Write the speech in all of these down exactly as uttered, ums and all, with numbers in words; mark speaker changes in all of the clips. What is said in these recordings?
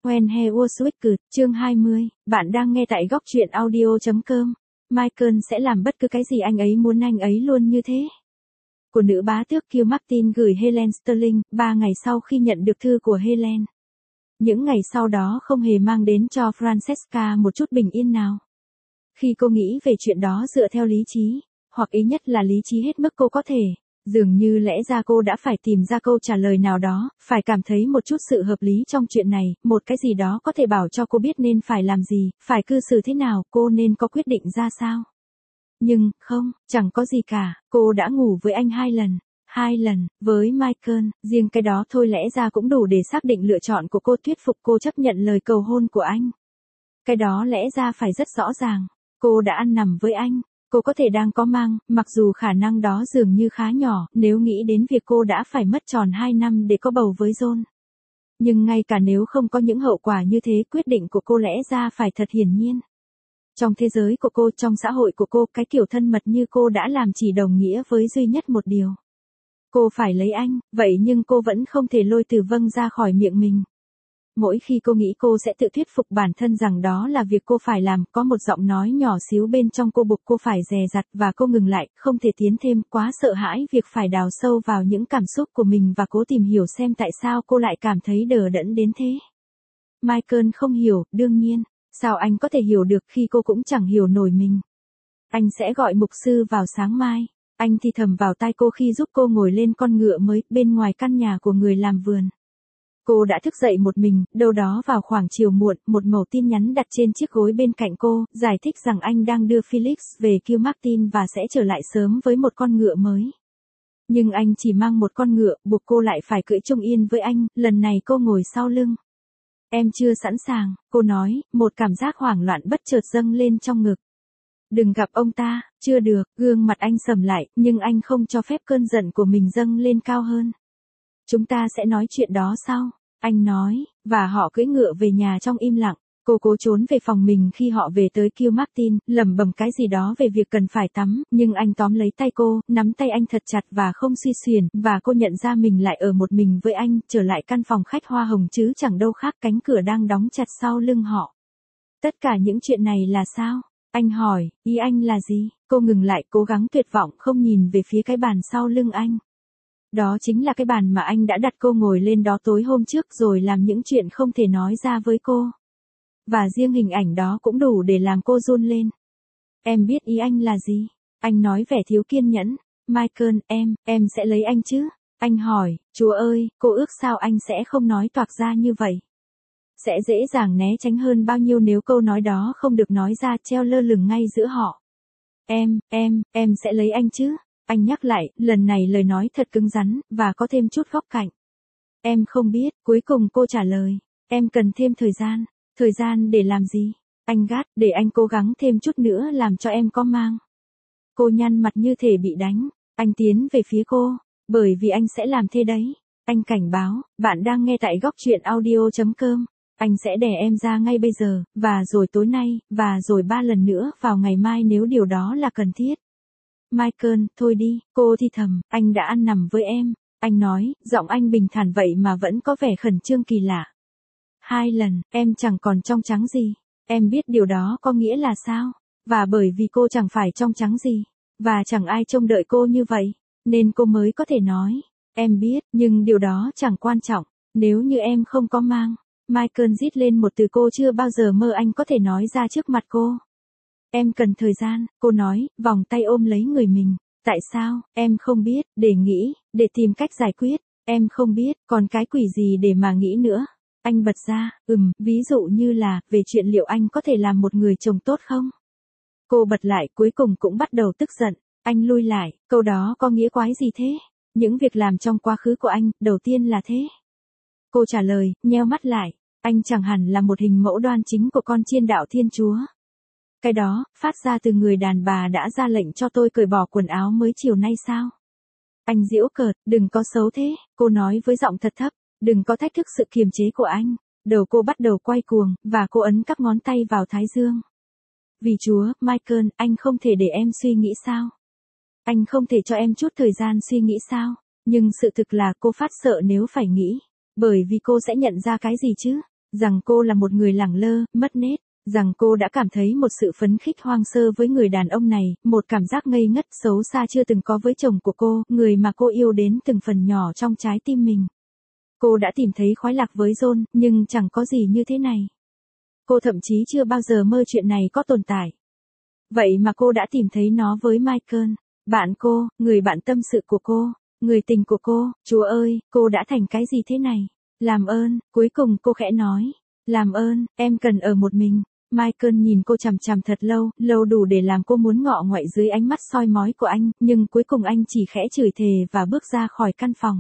Speaker 1: When He Was Wicked, chương hai mươi, bạn đang nghe tại góc truyện audio chấm com. Michael sẽ làm bất cứ cái gì anh ấy muốn anh ấy luôn như thế. Của nữ bá tước Kill Martin gửi Helen Sterling, ba ngày sau khi nhận được thư của Helen. Những ngày sau đó không hề mang đến cho Francesca một chút bình yên nào. Khi cô nghĩ về chuyện đó dựa theo lý trí, hoặc ý nhất là lý trí hết mức cô có thể, dường như lẽ ra cô đã phải tìm ra câu trả lời nào đó, phải cảm thấy một chút sự hợp lý trong chuyện này, một cái gì đó có thể bảo cho cô biết nên phải làm gì, phải cư xử thế nào, cô nên có quyết định ra sao. Nhưng, không, chẳng có gì cả, cô đã ngủ với anh hai lần. Hai lần, với Michael, riêng cái đó thôi lẽ ra cũng đủ để xác định lựa chọn của cô, thuyết phục cô chấp nhận lời cầu hôn của anh. Cái đó lẽ ra phải rất rõ ràng. Cô đã ăn nằm với anh. Cô có thể đang có mang, mặc dù khả năng đó dường như khá nhỏ, nếu nghĩ đến việc cô đã phải mất tròn hai năm để có bầu với John. Nhưng ngay cả nếu không có những hậu quả như thế, quyết định của cô lẽ ra phải thật hiển nhiên. Trong thế giới của cô, trong xã hội của cô, cái kiểu thân mật như cô đã làm chỉ đồng nghĩa với duy nhất một điều. Cô phải lấy anh, vậy nhưng cô vẫn không thể lôi từ vâng ra khỏi miệng mình. Mỗi khi cô nghĩ cô sẽ tự thuyết phục bản thân rằng đó là việc cô phải làm, có một giọng nói nhỏ xíu bên trong cô buộc cô phải dè dặt và cô ngừng lại, không thể tiến thêm, quá sợ hãi việc phải đào sâu vào những cảm xúc của mình và cố tìm hiểu xem tại sao cô lại cảm thấy đờ đẫn đến thế. Michael không hiểu, đương nhiên, sao anh có thể hiểu được khi cô cũng chẳng hiểu nổi mình. Anh sẽ gọi mục sư vào sáng mai. Anh thì thầm vào tai cô khi giúp cô ngồi lên con ngựa mới bên ngoài căn nhà của người làm vườn. Cô đã thức dậy một mình, đâu đó vào khoảng chiều muộn, một mẩu tin nhắn đặt trên chiếc gối bên cạnh cô, giải thích rằng anh đang đưa Felix về Kill Martin và sẽ trở lại sớm với một con ngựa mới. Nhưng anh chỉ mang một con ngựa, buộc cô lại phải cưỡi chung yên với anh, lần này cô ngồi sau lưng. Em chưa sẵn sàng, cô nói, một cảm giác hoảng loạn bất chợt dâng lên trong ngực. Đừng gặp ông ta, chưa được, gương mặt anh sầm lại, nhưng anh không cho phép cơn giận của mình dâng lên cao hơn. Chúng ta sẽ nói chuyện đó sau, anh nói, và họ cưỡi ngựa về nhà trong im lặng. Cô cố trốn về phòng mình khi họ về tới Kill Martin, lẩm bẩm cái gì đó về việc cần phải tắm, nhưng anh tóm lấy tay cô, nắm tay anh thật chặt và không suy xuyển, và cô nhận ra mình lại ở một mình với anh, trở lại căn phòng khách hoa hồng chứ chẳng đâu khác, cánh cửa đang đóng chặt sau lưng họ. Tất cả những chuyện này là sao? Anh hỏi, ý anh là gì? Cô ngừng lại, cố gắng tuyệt vọng không nhìn về phía cái bàn sau lưng anh. Đó chính là cái bàn mà anh đã đặt cô ngồi lên đó tối hôm trước rồi làm những chuyện không thể nói ra với cô. Và riêng hình ảnh đó cũng đủ để làm cô run lên. Em biết ý anh là gì? Anh nói vẻ thiếu kiên nhẫn. Michael, em, em sẽ lấy anh chứ? Anh hỏi, Chúa ơi, cô ước sao anh sẽ không nói toạc ra như vậy? Sẽ dễ dàng né tránh hơn bao nhiêu nếu câu nói đó không được nói ra, treo lơ lửng ngay giữa họ. Em, em, em sẽ lấy anh chứ? Anh nhắc lại, lần này lời nói thật cứng rắn, và có thêm chút góc cạnh. Em không biết, cuối cùng cô trả lời. Em cần thêm thời gian. Thời gian để làm gì? Anh gắt, để anh cố gắng thêm chút nữa làm cho em có mang. Cô nhăn mặt như thể bị đánh. Anh tiến về phía cô. Bởi vì anh sẽ làm thế đấy. Anh cảnh báo, bạn đang nghe tại góc truyện audio chấm com. Anh sẽ đẻ em ra ngay bây giờ, và rồi tối nay, và rồi ba lần nữa vào ngày mai nếu điều đó là cần thiết. Michael, thôi đi, cô thì thầm, anh đã ăn nằm với em. Anh nói, giọng anh bình thản vậy mà vẫn có vẻ khẩn trương kỳ lạ. Hai lần, em chẳng còn trong trắng gì. Em biết điều đó có nghĩa là sao? Và bởi vì cô chẳng phải trong trắng gì, và chẳng ai trông đợi cô như vậy, nên cô mới có thể nói. Em biết, nhưng điều đó chẳng quan trọng, nếu như em không có mang. Michael rít lên một từ cô chưa bao giờ mơ anh có thể nói ra trước mặt cô. Em cần thời gian, cô nói, vòng tay ôm lấy người mình. Tại sao, em không biết, để nghĩ, để tìm cách giải quyết. Em không biết, còn cái quỷ gì để mà nghĩ nữa. Anh bật ra, ừm, ví dụ như là, về chuyện liệu anh có thể làm một người chồng tốt không? Cô bật lại, cuối cùng cũng bắt đầu tức giận. Anh lui lại, câu đó có nghĩa quái gì thế? Những việc làm trong quá khứ của anh, đầu tiên là thế. Cô trả lời, nheo mắt lại. Anh chẳng hẳn là một hình mẫu đoan chính của con chiên đạo Thiên Chúa. Cái đó, phát ra từ người đàn bà đã ra lệnh cho tôi cởi bỏ quần áo mới chiều nay sao? Anh giễu cợt, đừng có xấu thế, cô nói với giọng thật thấp, đừng có thách thức sự kiềm chế của anh. Đầu cô bắt đầu quay cuồng, và cô ấn các ngón tay vào thái dương. Vì Chúa, Michael, anh không thể để em suy nghĩ sao? Anh không thể cho em chút thời gian suy nghĩ sao? Nhưng sự thực là cô phát sợ nếu phải nghĩ. Bởi vì cô sẽ nhận ra cái gì chứ? rằng cô là một người lẳng lơ, mất nết, rằng cô đã cảm thấy một sự phấn khích hoang sơ với người đàn ông này, một cảm giác ngây ngất xấu xa chưa từng có với chồng của cô, người mà cô yêu đến từng phần nhỏ trong trái tim mình. Cô đã tìm thấy khoái lạc với John, nhưng chẳng có gì như thế này. Cô thậm chí chưa bao giờ mơ chuyện này có tồn tại. Vậy mà cô đã tìm thấy nó với Michael, bạn cô, người bạn tâm sự của cô, người tình của cô. Chúa ơi, cô đã thành cái gì thế này? Làm ơn, cuối cùng cô khẽ nói. Làm ơn, em cần ở một mình. Michael nhìn cô chằm chằm thật lâu, lâu đủ để làm cô muốn ngọ ngoại dưới ánh mắt soi mói của anh, nhưng cuối cùng anh chỉ khẽ chửi thề và bước ra khỏi căn phòng.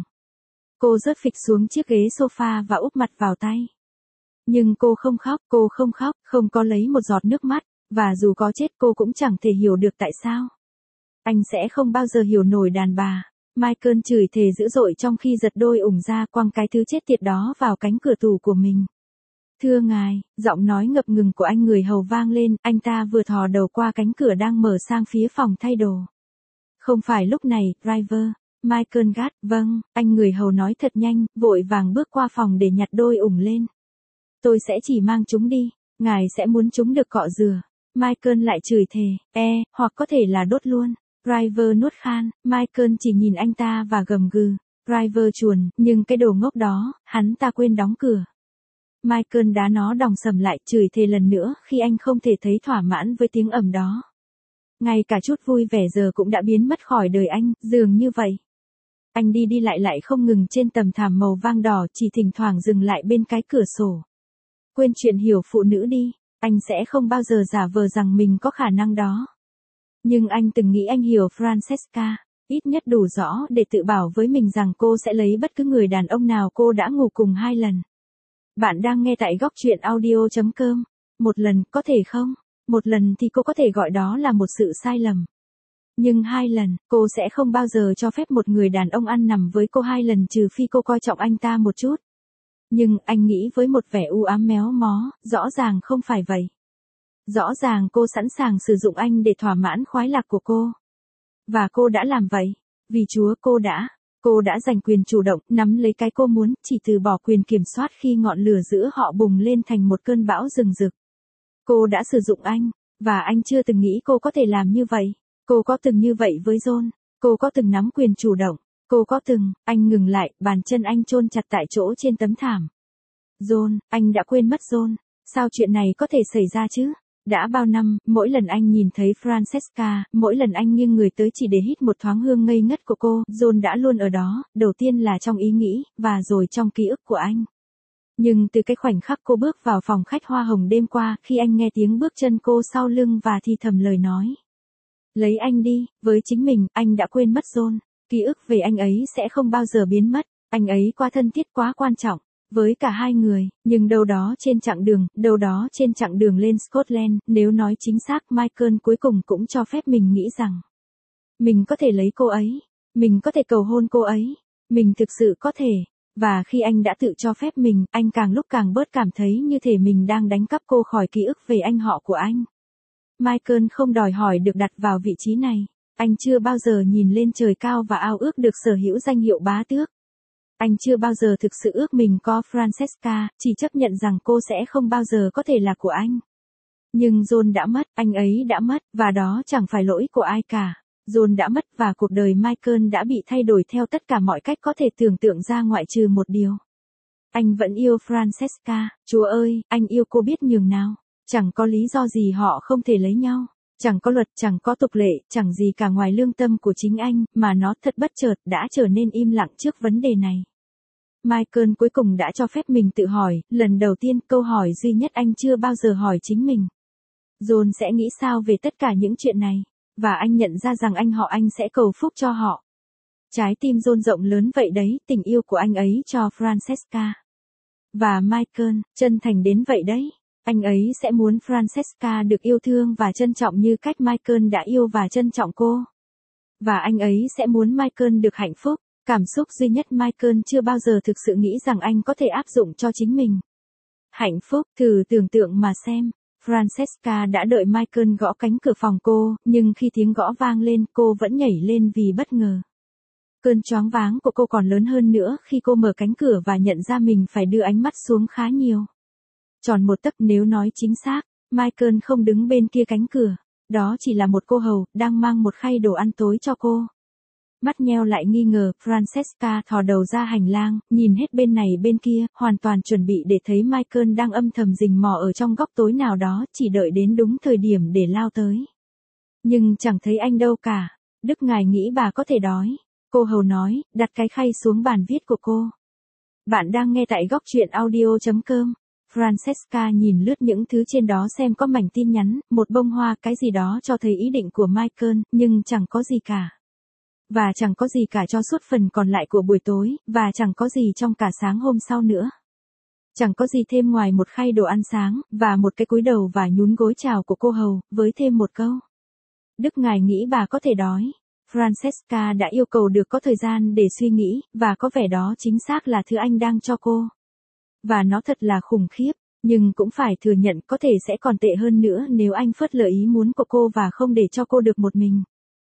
Speaker 1: Cô rớt phịch xuống chiếc ghế sofa và úp mặt vào tay. Nhưng cô không khóc, cô không khóc, không có lấy một giọt nước mắt, và dù có chết cô cũng chẳng thể hiểu được tại sao. Anh sẽ không bao giờ hiểu nổi đàn bà. Michael chửi thề dữ dội trong khi giật đôi ủng ra quăng cái thứ chết tiệt đó vào cánh cửa tủ của mình. Thưa ngài, giọng nói ngập ngừng của anh người hầu vang lên, anh ta vừa thò đầu qua cánh cửa đang mở sang phía phòng thay đồ. Không phải lúc này, driver. Michael gắt, vâng, anh người hầu nói thật nhanh, vội vàng bước qua phòng để nhặt đôi ủng lên. Tôi sẽ chỉ mang chúng đi, ngài sẽ muốn chúng được cọ rửa. Michael lại chửi thề, e, hoặc có thể là đốt luôn. Driver nuốt khan, Michael chỉ nhìn anh ta và gầm gừ. Driver chuồn, nhưng cái đồ ngốc đó, hắn ta quên đóng cửa. Michael đá nó đòng sầm lại, chửi thề lần nữa khi anh không thể thấy thỏa mãn với tiếng ầm đó. Ngay cả chút vui vẻ giờ cũng đã biến mất khỏi đời anh, dường như vậy. Anh đi đi lại lại không ngừng trên tầm thảm màu vang đỏ, chỉ thỉnh thoảng dừng lại bên cái cửa sổ. Quên chuyện hiểu phụ nữ đi, anh sẽ không bao giờ giả vờ rằng mình có khả năng đó. Nhưng anh từng nghĩ anh hiểu Francesca, ít nhất đủ rõ để tự bảo với mình rằng cô sẽ lấy bất cứ người đàn ông nào cô đã ngủ cùng hai lần. Bạn đang nghe tại góc truyện audio chấm com. Một lần, có thể không? Một lần thì cô có thể gọi đó là một sự sai lầm. Nhưng hai lần, cô sẽ không bao giờ cho phép một người đàn ông ăn nằm với cô hai lần trừ phi cô coi trọng anh ta một chút. Nhưng anh nghĩ với một vẻ u ám méo mó, rõ ràng không phải vậy. Rõ ràng cô sẵn sàng sử dụng anh để thỏa mãn khoái lạc của cô. Và cô đã làm vậy. Vì Chúa cô đã. Cô đã giành quyền chủ động, nắm lấy cái cô muốn, chỉ từ bỏ quyền kiểm soát khi ngọn lửa giữa họ bùng lên thành một cơn bão rừng rực. Cô đã sử dụng anh, và anh chưa từng nghĩ cô có thể làm như vậy. Cô có từng như vậy với John. Cô có từng nắm quyền chủ động. Cô có từng, anh ngừng lại, bàn chân anh chôn chặt tại chỗ trên tấm thảm. John, anh đã quên mất John. Sao chuyện này có thể xảy ra chứ? Đã bao năm, mỗi lần anh nhìn thấy Francesca, mỗi lần anh nghiêng người tới chỉ để hít một thoáng hương ngây ngất của cô, John đã luôn ở đó, đầu tiên là trong ý nghĩ, và rồi trong ký ức của anh. Nhưng từ cái khoảnh khắc cô bước vào phòng khách hoa hồng đêm qua, khi anh nghe tiếng bước chân cô sau lưng và thì thầm lời nói. Lấy anh đi, với chính mình, anh đã quên mất John. Ký ức về anh ấy sẽ không bao giờ biến mất, anh ấy quá thân thiết quá quan trọng. Với cả hai người, nhưng đâu đó trên chặng đường, đâu đó trên chặng đường lên Scotland, nếu nói chính xác Michael cuối cùng cũng cho phép mình nghĩ rằng mình có thể lấy cô ấy, mình có thể cầu hôn cô ấy, mình thực sự có thể, và khi anh đã tự cho phép mình, anh càng lúc càng bớt cảm thấy như thể mình đang đánh cắp cô khỏi ký ức về anh họ của anh. Michael không đòi hỏi được đặt vào vị trí này, anh chưa bao giờ nhìn lên trời cao và ao ước được sở hữu danh hiệu bá tước. Anh chưa bao giờ thực sự ước mình có Francesca, chỉ chấp nhận rằng cô sẽ không bao giờ có thể là của anh. Nhưng John đã mất, anh ấy đã mất, và đó chẳng phải lỗi của ai cả. John đã mất và cuộc đời Michael đã bị thay đổi theo tất cả mọi cách có thể tưởng tượng ra ngoại trừ một điều. Anh vẫn yêu Francesca, Chúa ơi, anh yêu cô biết nhường nào. Chẳng có lý do gì họ không thể lấy nhau. Chẳng có luật, chẳng có tục lệ, chẳng gì cả ngoài lương tâm của chính anh, mà nó thật bất chợt đã trở nên im lặng trước vấn đề này. Michael cuối cùng đã cho phép mình tự hỏi, lần đầu tiên câu hỏi duy nhất anh chưa bao giờ hỏi chính mình. John sẽ nghĩ sao về tất cả những chuyện này, và anh nhận ra rằng anh họ anh sẽ cầu phúc cho họ. Trái tim John rộng lớn vậy đấy, tình yêu của anh ấy cho Francesca. Và Michael, chân thành đến vậy đấy. Anh ấy sẽ muốn Francesca được yêu thương và trân trọng như cách Michael đã yêu và trân trọng cô. Và anh ấy sẽ muốn Michael được hạnh phúc, cảm xúc duy nhất Michael chưa bao giờ thực sự nghĩ rằng anh có thể áp dụng cho chính mình. Hạnh phúc, thử tưởng tượng mà xem. Francesca đã đợi Michael gõ cánh cửa phòng cô, nhưng khi tiếng gõ vang lên cô vẫn nhảy lên vì bất ngờ. Cơn choáng váng của cô còn lớn hơn nữa khi cô mở cánh cửa và nhận ra mình phải đưa ánh mắt xuống khá nhiều. Tròn một tấc, nếu nói chính xác, Michael không đứng bên kia cánh cửa. Đó chỉ là một cô hầu, đang mang một khay đồ ăn tối cho cô. Mắt nheo lại nghi ngờ, Francesca thò đầu ra hành lang, nhìn hết bên này bên kia, hoàn toàn chuẩn bị để thấy Michael đang âm thầm rình mò ở trong góc tối nào đó, chỉ đợi đến đúng thời điểm để lao tới. Nhưng chẳng thấy anh đâu cả. Đức ngài nghĩ bà có thể đói. Cô hầu nói, đặt cái khay xuống bàn viết của cô. Bạn đang nghe tại góc truyện audio.com. Francesca nhìn lướt những thứ trên đó xem có mảnh tin nhắn, một bông hoa, cái gì đó cho thấy ý định của Michael, nhưng chẳng có gì cả. Và chẳng có gì cả cho suốt phần còn lại của buổi tối, và chẳng có gì trong cả sáng hôm sau nữa. Chẳng có gì thêm ngoài một khay đồ ăn sáng, và một cái cúi đầu và nhún gối chào của cô hầu, với thêm một câu. Đức ngài nghĩ bà có thể đói. Francesca đã yêu cầu được có thời gian để suy nghĩ, và có vẻ đó chính xác là thứ anh đang cho cô. Và nó thật là khủng khiếp, nhưng cũng phải thừa nhận có thể sẽ còn tệ hơn nữa nếu anh phớt lờ ý muốn của cô và không để cho cô được một mình.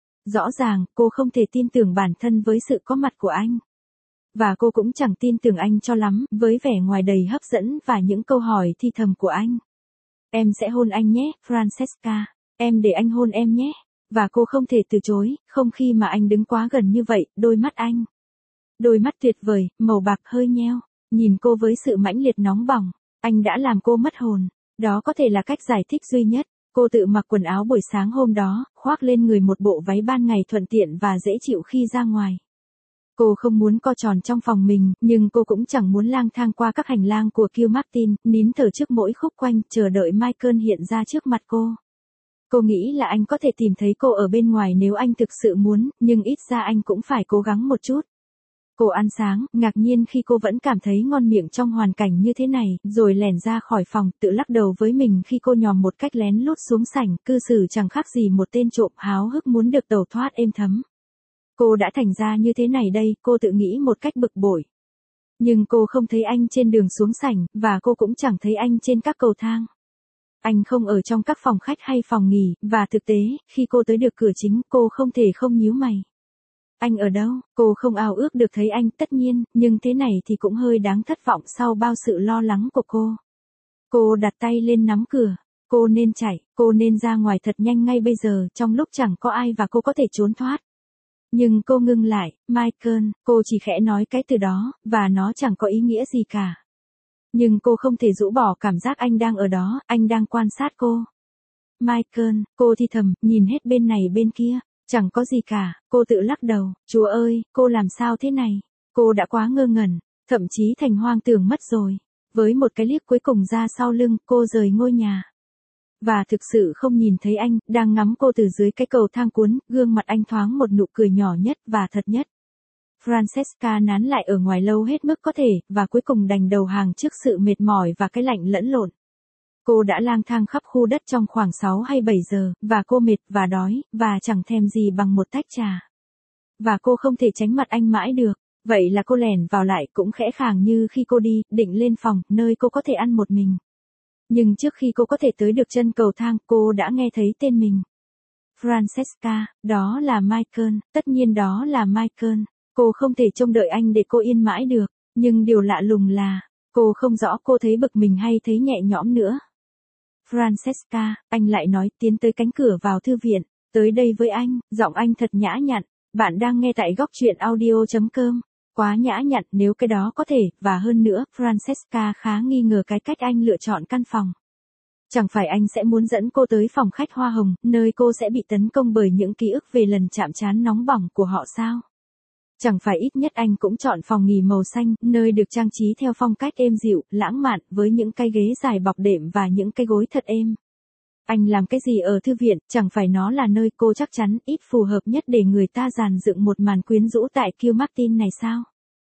Speaker 1: Rõ ràng, cô không thể tin tưởng bản thân với sự có mặt của anh. Và cô cũng chẳng tin tưởng anh cho lắm, với vẻ ngoài đầy hấp dẫn và những câu hỏi thi thầm của anh. Em sẽ hôn anh nhé, Francesca. Em để anh hôn em nhé. Và cô không thể từ chối, không khi mà anh đứng quá gần như vậy, đôi mắt anh. Đôi mắt tuyệt vời, màu bạc hơi nheo, nhìn cô với sự mãnh liệt nóng bỏng. Anh đã làm cô mất hồn. Đó có thể là cách giải thích duy nhất. Cô tự mặc quần áo buổi sáng hôm đó, khoác lên người một bộ váy ban ngày thuận tiện và dễ chịu khi ra ngoài. Cô không muốn co tròn trong phòng mình, nhưng cô cũng chẳng muốn lang thang qua các hành lang của Kew Martin, nín thở trước mỗi khúc quanh, chờ đợi Michael hiện ra trước mặt cô. Cô nghĩ là anh có thể tìm thấy cô ở bên ngoài nếu anh thực sự muốn, nhưng ít ra anh cũng phải cố gắng một chút. Cô ăn sáng, ngạc nhiên khi cô vẫn cảm thấy ngon miệng trong hoàn cảnh như thế này, rồi lẻn ra khỏi phòng, tự lắc đầu với mình khi cô nhòm một cách lén lút xuống sảnh, cư xử chẳng khác gì một tên trộm háo hức muốn được tẩu thoát êm thấm. Cô đã thành ra như thế này đây, cô tự nghĩ một cách bực bội. Nhưng cô không thấy anh trên đường xuống sảnh, và cô cũng chẳng thấy anh trên các cầu thang. Anh không ở trong các phòng khách hay phòng nghỉ, và thực tế, khi cô tới được cửa chính, cô không thể không nhíu mày. Anh ở đâu? Cô không ao ước được thấy anh, tất nhiên, nhưng thế này thì cũng hơi đáng thất vọng sau bao sự lo lắng của cô. Cô đặt tay lên nắm cửa. Cô nên chạy, cô nên ra ngoài thật nhanh ngay bây giờ, trong lúc chẳng có ai và cô có thể trốn thoát. Nhưng cô ngưng lại, Michael, cô chỉ khẽ nói cái từ đó, và nó chẳng có ý nghĩa gì cả. Nhưng cô không thể rũ bỏ cảm giác anh đang ở đó, anh đang quan sát cô. Michael, cô thì thầm, nhìn hết bên này bên kia. Chẳng có gì cả, cô tự lắc đầu, Chúa ơi, cô làm sao thế này? Cô đã quá ngơ ngẩn, thậm chí thành hoang tưởng mất rồi. Với một cái liếc cuối cùng ra sau lưng, cô rời ngôi nhà. Và thực sự không nhìn thấy anh, đang ngắm cô từ dưới cái cầu thang cuốn, gương mặt anh thoáng một nụ cười nhỏ nhất và thật nhất. Francesca nán lại ở ngoài lâu hết mức có thể, và cuối cùng đành đầu hàng trước sự mệt mỏi và cái lạnh lẫn lộn. Cô đã lang thang khắp khu đất trong khoảng sáu hay bảy giờ, và cô mệt và đói, và chẳng thèm gì bằng một tách trà. Và cô không thể tránh mặt anh mãi được, vậy là cô lẻn vào lại cũng khẽ khàng như khi cô đi, định lên phòng, nơi cô có thể ăn một mình. Nhưng trước khi cô có thể tới được chân cầu thang, cô đã nghe thấy tên mình. Francesca, đó là Michael, tất nhiên đó là Michael. Cô không thể trông đợi anh để cô yên mãi được, nhưng điều lạ lùng là, cô không rõ cô thấy bực mình hay thấy nhẹ nhõm nữa. Francesca, anh lại nói, tiến tới cánh cửa vào thư viện, tới đây với anh, giọng anh thật nhã nhặn. Bạn đang nghe tại góc truyện audio.com. Quá nhã nhặn nếu cái đó có thể, và hơn nữa, Francesca khá nghi ngờ cái cách anh lựa chọn căn phòng. Chẳng phải anh sẽ muốn dẫn cô tới phòng khách hoa hồng, nơi cô sẽ bị tấn công bởi những ký ức về lần chạm trán nóng bỏng của họ sao? Chẳng phải ít nhất anh cũng chọn phòng nghỉ màu xanh, nơi được trang trí theo phong cách êm dịu, lãng mạn, với những cái ghế dài bọc đệm và những cái gối thật êm. Anh làm cái gì ở thư viện, chẳng phải nó là nơi cô chắc chắn ít phù hợp nhất để người ta dàn dựng một màn quyến rũ tại Kew Martin này sao?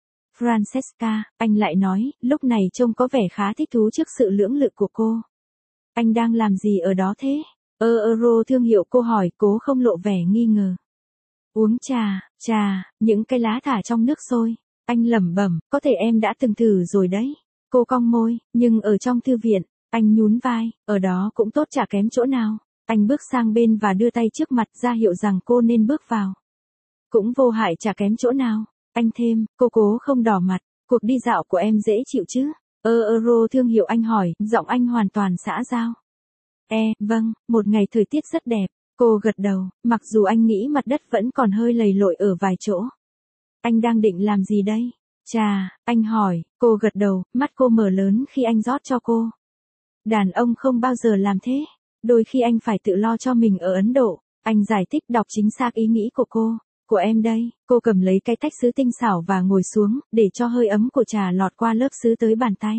Speaker 1: Francesca, anh lại nói, lúc này trông có vẻ khá thích thú trước sự lưỡng lự của cô. Anh đang làm gì ở đó thế? Ơ Euro thương hiệu, cô hỏi, cố không lộ vẻ nghi ngờ. Uống trà, trà, những cái lá thả trong nước sôi. Anh lẩm bẩm, có thể em đã từng thử rồi đấy. Cô cong môi, nhưng ở trong thư viện, anh nhún vai, ở đó cũng tốt chả kém chỗ nào. Anh bước sang bên và đưa tay trước mặt ra hiệu rằng cô nên bước vào. Cũng vô hại chả kém chỗ nào. Anh thêm, cô cố không đỏ mặt, cuộc đi dạo của em dễ chịu chứ? Ơ Euro thương hiệu anh hỏi, giọng anh hoàn toàn xã giao. E, vâng, một ngày thời tiết rất đẹp. Cô gật đầu, mặc dù anh nghĩ mặt đất vẫn còn hơi lầy lội ở vài chỗ. Anh đang định làm gì đây? Chà, anh hỏi, cô gật đầu, mắt cô mở lớn khi anh rót cho cô. Đàn ông không bao giờ làm thế. Đôi khi anh phải tự lo cho mình ở Ấn Độ. Anh giải thích đọc chính xác ý nghĩ của cô. Của em đây, cô cầm lấy cái tách sứ tinh xảo và ngồi xuống, để cho hơi ấm của trà lọt qua lớp sứ tới bàn tay.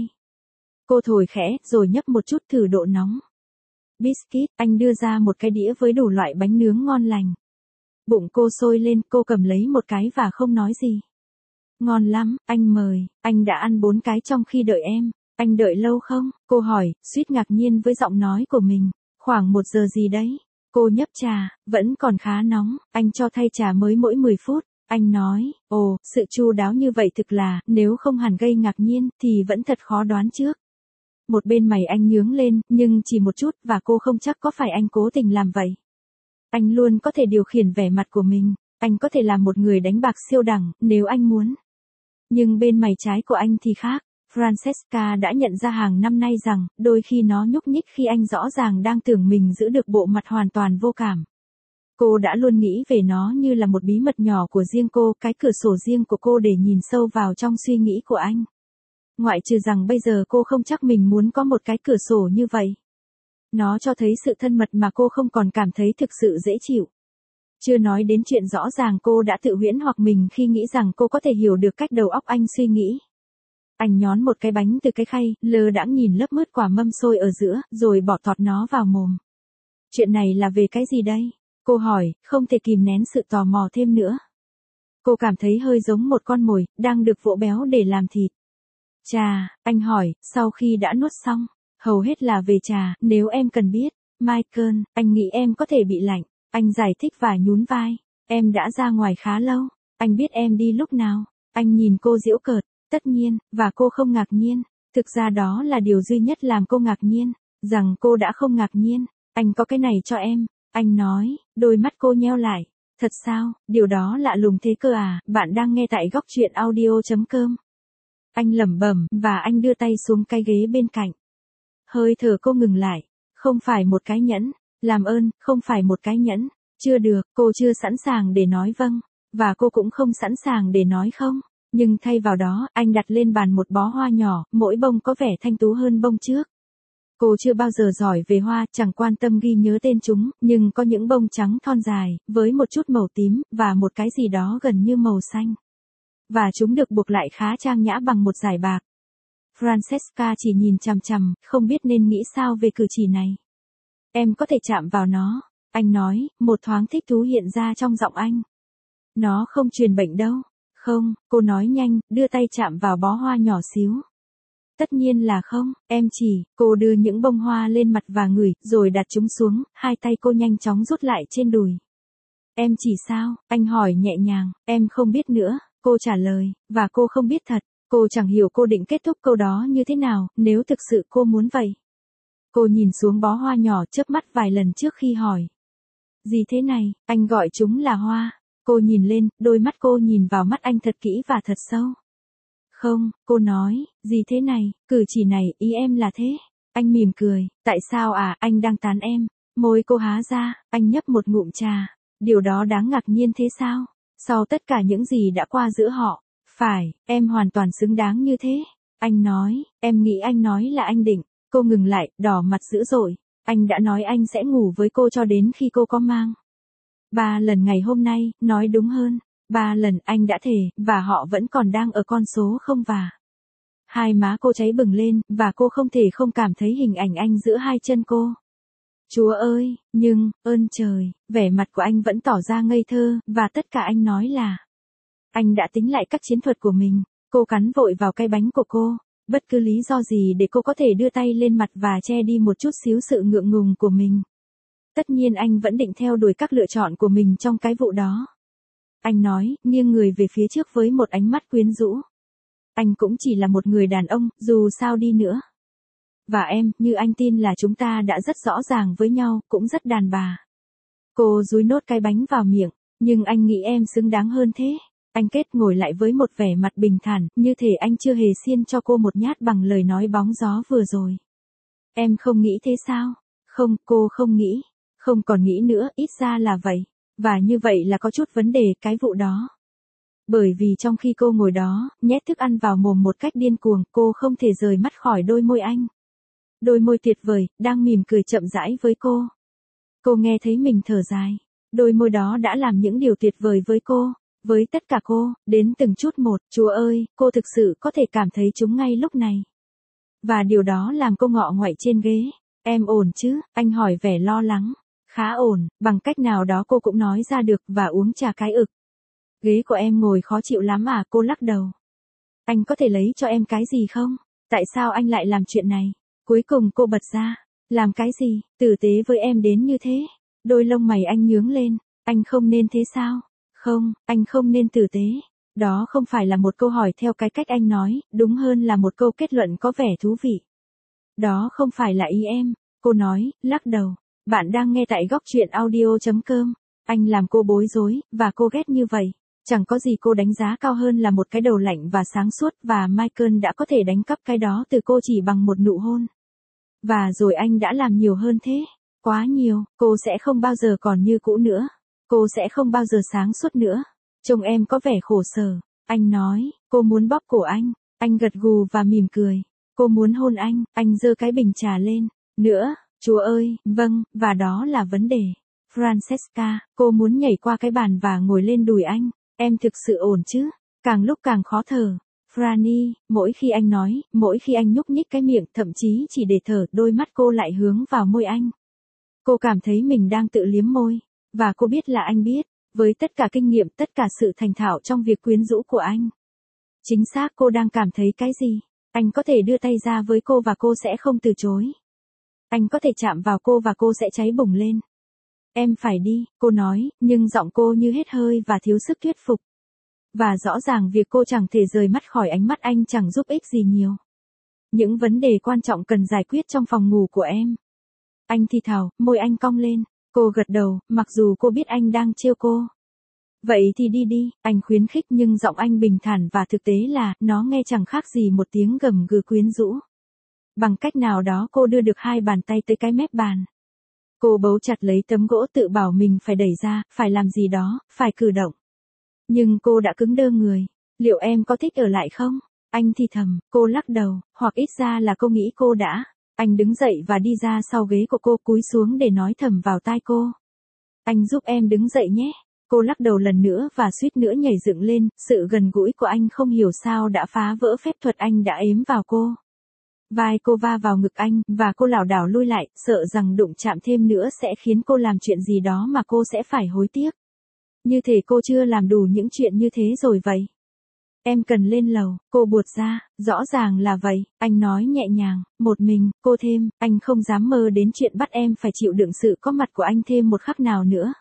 Speaker 1: Cô thổi khẽ, rồi nhấp một chút thử độ nóng. Biscuit, anh đưa ra một cái đĩa với đủ loại bánh nướng ngon lành. Bụng cô sôi lên, cô cầm lấy một cái và không nói gì. Ngon lắm, anh mời, anh đã ăn bốn cái trong khi đợi em. Anh đợi lâu không? Cô hỏi, suýt ngạc nhiên với giọng nói của mình. Khoảng một giờ gì đấy. Cô nhấp trà, vẫn còn khá nóng, anh cho thay trà mới mỗi mười phút. Anh nói, ồ, sự chu đáo như vậy thực là, nếu không hẳn gây ngạc nhiên, thì vẫn thật khó đoán trước. Một bên mày anh nhướng lên, nhưng chỉ một chút, và cô không chắc có phải anh cố tình làm vậy. Anh luôn có thể điều khiển vẻ mặt của mình, anh có thể làm một người đánh bạc siêu đẳng, nếu anh muốn. Nhưng bên mày trái của anh thì khác. Francesca đã nhận ra hàng năm nay rằng, đôi khi nó nhúc nhích khi anh rõ ràng đang tưởng mình giữ được bộ mặt hoàn toàn vô cảm. Cô đã luôn nghĩ về nó như là một bí mật nhỏ của riêng cô, cái cửa sổ riêng của cô để nhìn sâu vào trong suy nghĩ của anh. Ngoại trừ rằng bây giờ cô không chắc mình muốn có một cái cửa sổ như vậy. Nó cho thấy sự thân mật mà cô không còn cảm thấy thực sự dễ chịu. Chưa nói đến chuyện rõ ràng cô đã tự huyễn hoặc mình khi nghĩ rằng cô có thể hiểu được cách đầu óc anh suy nghĩ. Anh nhón một cái bánh từ cái khay, lơ đãng nhìn lớp mứt quả mâm xôi ở giữa, rồi bỏ tọt nó vào mồm. Chuyện này là về cái gì đây? Cô hỏi, không thể kìm nén sự tò mò thêm nữa. Cô cảm thấy hơi giống một con mồi, đang được vỗ béo để làm thịt. Trà, anh hỏi, sau khi đã nuốt xong, hầu hết là về trà, nếu em cần biết. Michael, anh nghĩ em có thể bị lạnh. Anh giải thích và nhún vai. Em đã ra ngoài khá lâu. Anh biết em đi lúc nào. Anh nhìn cô giễu cợt. Tất nhiên, và cô không ngạc nhiên. Thực ra đó là điều duy nhất làm cô ngạc nhiên. Rằng cô đã không ngạc nhiên. Anh có cái này cho em. Anh nói, đôi mắt cô nheo lại. Thật sao, điều đó lạ lùng thế cơ à, bạn đang nghe tại góc truyện audio chấm com. Anh lẩm bẩm, và anh đưa tay xuống cái ghế bên cạnh. Hơi thở cô ngừng lại. Không phải một cái nhẫn. Làm ơn, không phải một cái nhẫn. Chưa được, cô chưa sẵn sàng để nói vâng. Và cô cũng không sẵn sàng để nói không. Nhưng thay vào đó, anh đặt lên bàn một bó hoa nhỏ, mỗi bông có vẻ thanh tú hơn bông trước. Cô chưa bao giờ giỏi về hoa, chẳng quan tâm ghi nhớ tên chúng, nhưng có những bông trắng thon dài, với một chút màu tím, và một cái gì đó gần như màu xanh. Và chúng được buộc lại khá trang nhã bằng một dải bạc. Francesca chỉ nhìn chằm chằm, không biết nên nghĩ sao về cử chỉ này. Em có thể chạm vào nó, anh nói, một thoáng thích thú hiện ra trong giọng anh. Nó không truyền bệnh đâu. Không, cô nói nhanh, đưa tay chạm vào bó hoa nhỏ xíu. Tất nhiên là không, em chỉ, cô đưa những bông hoa lên mặt và ngửi, rồi đặt chúng xuống, hai tay cô nhanh chóng rút lại trên đùi. Em chỉ sao, anh hỏi nhẹ nhàng, em không biết nữa, cô trả lời, và cô không biết thật, cô chẳng hiểu cô định kết thúc câu đó như thế nào, nếu thực sự cô muốn vậy. Cô nhìn xuống bó hoa nhỏ chớp mắt vài lần trước khi hỏi. Gì thế này, anh gọi chúng là hoa. Cô nhìn lên, đôi mắt cô nhìn vào mắt anh thật kỹ và thật sâu. Không, cô nói, gì thế này, cử chỉ này, ý em là thế. Anh mỉm cười, tại sao à, anh đang tán em. Môi cô há ra, anh nhấp một ngụm trà. Điều đó đáng ngạc nhiên thế sao? Sau tất cả những gì đã qua giữa họ. Phải, em hoàn toàn xứng đáng như thế. Anh nói, em nghĩ anh nói là anh định. Cô ngừng lại, đỏ mặt dữ dội. Anh đã nói anh sẽ ngủ với cô cho đến khi cô có mang. Ba lần ngày hôm nay, nói đúng hơn. Ba lần anh đã thề, và họ vẫn còn đang ở con số không và. Hai má cô cháy bừng lên, và cô không thể không cảm thấy hình ảnh anh giữa hai chân cô. Chúa ơi, nhưng, ơn trời, vẻ mặt của anh vẫn tỏ ra ngây thơ, và tất cả anh nói là. Anh đã tính lại các chiến thuật của mình. Cô cắn vội vào cái bánh của cô. Bất cứ lý do gì để cô có thể đưa tay lên mặt và che đi một chút xíu sự ngượng ngùng của mình. Tất nhiên anh vẫn định theo đuổi các lựa chọn của mình trong cái vụ đó. Anh nói, nghiêng người về phía trước với một ánh mắt quyến rũ. Anh cũng chỉ là một người đàn ông, dù sao đi nữa. Và em, như anh tin là chúng ta đã rất rõ ràng với nhau, cũng rất đàn bà. Cô dúi nốt cái bánh vào miệng, nhưng anh nghĩ em xứng đáng hơn thế. Anh kết ngồi lại với một vẻ mặt bình thản, như thể anh chưa hề xiên cho cô một nhát bằng lời nói bóng gió vừa rồi. Em không nghĩ thế sao? Không, cô không nghĩ. Không còn nghĩ nữa, ít ra là vậy. Và như vậy là có chút vấn đề cái vụ đó. Bởi vì trong khi cô ngồi đó, nhét thức ăn vào mồm một cách điên cuồng, cô không thể rời mắt khỏi đôi môi anh. Đôi môi tuyệt vời, đang mỉm cười chậm rãi với cô. Cô nghe thấy mình thở dài. Đôi môi đó đã làm những điều tuyệt vời với cô. Với tất cả cô, đến từng chút một, Chúa ơi, cô thực sự có thể cảm thấy chúng ngay lúc này. Và điều đó làm cô ngọ nguậy trên ghế. Em ổn chứ? Anh hỏi vẻ lo lắng. Khá ổn, bằng cách nào đó cô cũng nói ra được và uống trà cái ực. Ghế của em ngồi khó chịu lắm à? Cô lắc đầu. Anh có thể lấy cho em cái gì không? Tại sao anh lại làm chuyện này? Cuối cùng cô bật ra. Làm cái gì? Tử tế với em đến như thế. Đôi lông mày anh nhướng lên. Anh không nên thế sao? Không, anh không nên tử tế. Đó không phải là một câu hỏi theo cái cách anh nói, đúng hơn là một câu kết luận có vẻ thú vị. Đó không phải là ý em, cô nói, lắc đầu. Bạn đang nghe tại góc truyện audio chấm com. Anh làm cô bối rối, và cô ghét như vậy. Chẳng có gì cô đánh giá cao hơn là một cái đầu lạnh và sáng suốt, và Michael đã có thể đánh cắp cái đó từ cô chỉ bằng một nụ hôn. Và rồi anh đã làm nhiều hơn thế. Quá nhiều, cô sẽ không bao giờ còn như cũ nữa. Cô sẽ không bao giờ sáng suốt nữa. Trông em có vẻ khổ sở. Anh nói, cô muốn bóp cổ anh. Anh gật gù và mỉm cười. Cô muốn hôn anh. Anh giơ cái bình trà lên. Nữa, Chúa ơi, vâng, và đó là vấn đề. Francesca, cô muốn nhảy qua cái bàn và ngồi lên đùi anh. Em thực sự ổn chứ? Càng lúc càng khó thở. Franny, mỗi khi anh nói, mỗi khi anh nhúc nhích cái miệng, thậm chí chỉ để thở, đôi mắt cô lại hướng vào môi anh. Cô cảm thấy mình đang tự liếm môi. Và cô biết là anh biết, với tất cả kinh nghiệm, tất cả sự thành thạo trong việc quyến rũ của anh. Chính xác cô đang cảm thấy cái gì? Anh có thể đưa tay ra với cô và cô sẽ không từ chối. Anh có thể chạm vào cô và cô sẽ cháy bùng lên. Em phải đi, cô nói, nhưng giọng cô như hết hơi và thiếu sức thuyết phục. Và rõ ràng việc cô chẳng thể rời mắt khỏi ánh mắt anh chẳng giúp ích gì nhiều. Những vấn đề quan trọng cần giải quyết trong phòng ngủ của em. Anh thì thào, môi anh cong lên. Cô gật đầu, mặc dù cô biết anh đang trêu cô. Vậy thì đi đi, anh khuyến khích nhưng giọng anh bình thản và thực tế là, nó nghe chẳng khác gì một tiếng gầm gừ quyến rũ. Bằng cách nào đó cô đưa được hai bàn tay tới cái mép bàn. Cô bấu chặt lấy tấm gỗ tự bảo mình phải đẩy ra, phải làm gì đó, phải cử động. Nhưng cô đã cứng đơ người. Liệu em có thích ở lại không? Anh thì thầm, cô lắc đầu, hoặc ít ra là cô nghĩ cô đã. Anh đứng dậy và đi ra sau ghế của cô, cúi xuống để nói thầm vào tai cô. Anh giúp em đứng dậy nhé. Cô lắc đầu lần nữa và suýt nữa nhảy dựng lên, sự gần gũi của anh không hiểu sao đã phá vỡ phép thuật anh đã ếm vào cô. Vai cô va vào ngực anh, và cô lảo đảo lui lại, sợ rằng đụng chạm thêm nữa sẽ khiến cô làm chuyện gì đó mà cô sẽ phải hối tiếc. Như thể cô chưa làm đủ những chuyện như thế rồi vậy. Em cần lên lầu, cô buột ra, rõ ràng là vậy, anh nói nhẹ nhàng, một mình, cô thêm, anh không dám mơ đến chuyện bắt em phải chịu đựng sự có mặt của anh thêm một khắc nào nữa.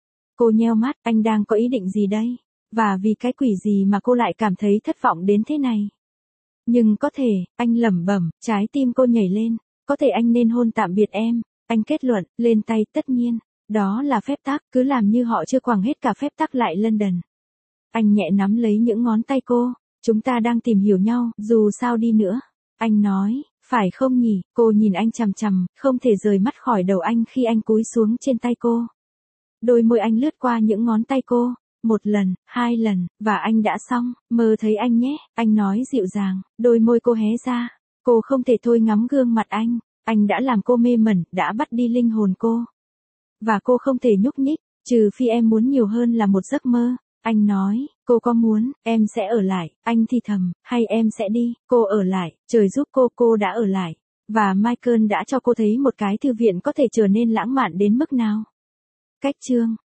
Speaker 1: Cô nheo mắt, anh đang có ý định gì đây? Và vì cái quỷ gì mà cô lại cảm thấy thất vọng đến thế này? Nhưng có thể, anh lẩm bẩm, trái tim cô nhảy lên, có thể anh nên hôn tạm biệt em, anh kết luận, lên tay, tất nhiên, đó là phép tắc, cứ làm như họ chưa quẳng hết cả phép tắc lại London. Anh nhẹ nắm lấy những ngón tay cô, chúng ta đang tìm hiểu nhau, dù sao đi nữa. Anh nói, phải không nhỉ, cô nhìn anh chằm chằm, không thể rời mắt khỏi đầu anh khi anh cúi xuống trên tay cô. Đôi môi anh lướt qua những ngón tay cô, một lần, hai lần, và anh đã xong, mơ thấy anh nhé, anh nói dịu dàng, đôi môi cô hé ra. Cô không thể thôi ngắm gương mặt anh, anh đã làm cô mê mẩn, đã bắt đi linh hồn cô. Và cô không thể nhúc nhích, trừ phi em muốn nhiều hơn là một giấc mơ. Anh nói, cô có muốn, em sẽ ở lại, anh thì thầm, hay em sẽ đi, cô ở lại, trời giúp cô, cô đã ở lại. Và Michael đã cho cô thấy một cái thư viện có thể trở nên lãng mạn đến mức nào. Cách chương